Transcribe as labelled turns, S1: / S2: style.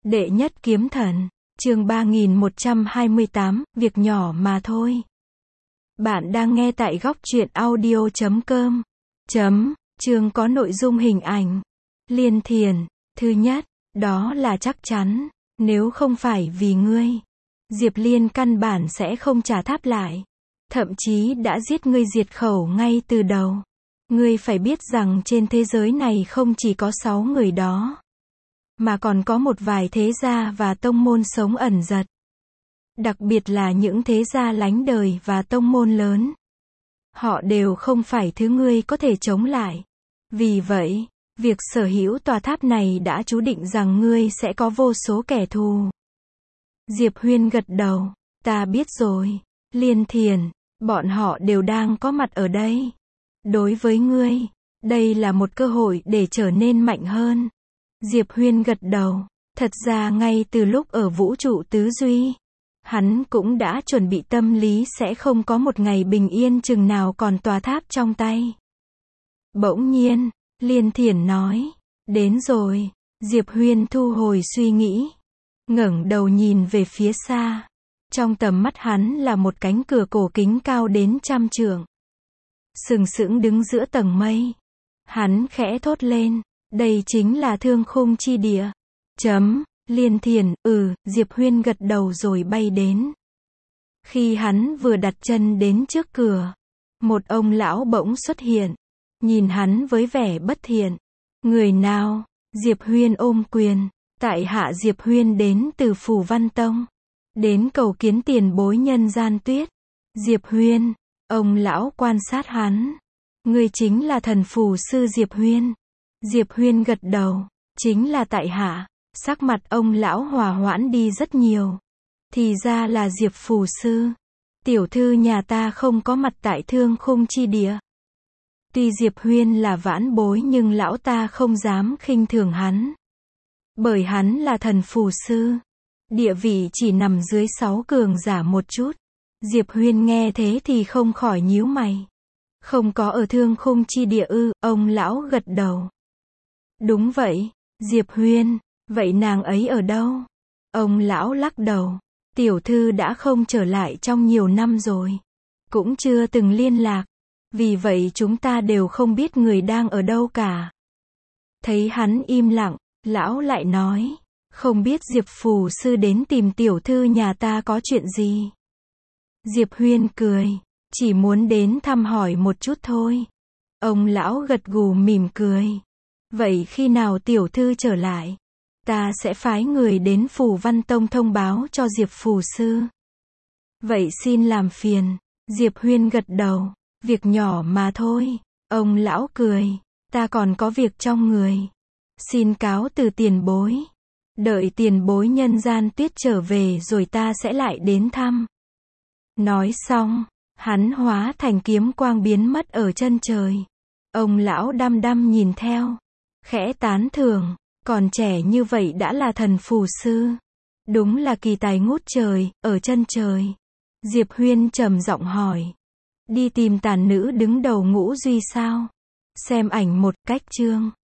S1: Đệ nhất kiếm thần, chương 3128, việc nhỏ mà thôi. Bạn đang nghe tại góc truyện audio.com. Chương có nội dung hình ảnh. Liên Thiền, thứ nhất, đó là chắc chắn, nếu không phải vì ngươi, Diệp Liên căn bản sẽ không trả tháp lại. Thậm chí đã giết ngươi diệt khẩu ngay từ đầu. Ngươi phải biết rằng trên thế giới này không chỉ có 6 người đó, mà còn có một vài thế gia và tông môn sống ẩn dật. Đặc biệt là những thế gia lánh đời và tông môn lớn. Họ đều không phải thứ ngươi có thể chống lại. Vì vậy, việc sở hữu tòa tháp này đã chú định rằng ngươi sẽ có vô số kẻ thù. Diệp Huyên gật đầu, ta biết rồi. Liên Thiền, bọn họ đều đang có mặt ở đây. Đối với ngươi, đây là một cơ hội để trở nên mạnh hơn. Diệp Huyên gật đầu, thật ra ngay từ lúc ở vũ trụ tứ duy, hắn cũng đã chuẩn bị tâm lý sẽ không có một ngày bình yên chừng nào còn tòa tháp trong tay. Bỗng nhiên, Liên Thiển nói, đến rồi. Diệp Huyên thu hồi suy nghĩ, ngẩng đầu nhìn về phía xa. Trong tầm mắt hắn là một cánh cửa cổ kính cao đến 100 trượng, sừng sững đứng giữa tầng mây. Hắn khẽ thốt lên, đây chính là Thương Khung chi địa. Liên Thiền, Diệp Huyên gật đầu rồi bay đến. Khi hắn vừa đặt chân đến trước cửa, một ông lão bỗng xuất hiện, nhìn hắn với vẻ bất thiện. Người nào? Diệp Huyên ôm quyền, tại hạ Diệp Huyên đến từ Phù Văn Tông, đến cầu kiến tiền bối Nhân Gian Tuyết. Diệp Huyên, ông lão quan sát hắn. Ngươi chính là thần phù sư Diệp Huyên. Diệp Huyên gật đầu, chính là tại hạ. Sắc mặt ông lão hòa hoãn đi rất nhiều. Thì ra là Diệp phù sư. Tiểu thư nhà ta không có mặt tại Thương Khung chi địa. Tuy Diệp Huyên là vãn bối nhưng lão ta không dám khinh thường hắn. Bởi hắn là thần phù sư. Địa vị chỉ nằm dưới 6 cường giả một chút. Diệp Huyên nghe thế thì không khỏi nhíu mày. Không có ở Thương Khung chi địa ư? Ông lão gật đầu. Đúng vậy, Diệp Huyên, vậy nàng ấy ở đâu? Ông lão lắc đầu, tiểu thư đã không trở lại trong nhiều năm rồi. Cũng chưa từng liên lạc. Vì vậy chúng ta đều không biết người đang ở đâu cả. Thấy hắn im lặng, lão lại nói, không biết Diệp phù sư đến tìm tiểu thư nhà ta có chuyện gì? Diệp Huyên cười, chỉ muốn đến thăm hỏi một chút thôi. Ông lão gật gù mỉm cười. Vậy khi nào tiểu thư trở lại, ta sẽ phái người đến Phù Văn Tông thông báo cho Diệp phù sư. Vậy xin làm phiền. Diệp Huyên gật đầu, việc nhỏ mà thôi. Ông lão cười, ta còn có việc trong người. Xin cáo từ tiền bối. Đợi tiền bối Nhân Gian Tuyết trở về rồi ta sẽ lại đến thăm. Nói xong, hắn hóa thành kiếm quang biến mất ở chân trời. Ông lão đăm đăm nhìn theo, khẽ tán thưởng, còn trẻ như vậy đã là thần phù sư. Đúng là kỳ tài ngút trời, ở chân trời. Diệp Huyên trầm giọng hỏi, đi tìm tàn nữ đứng đầu Ngũ Duy sao? Xem ảnh một cách chương.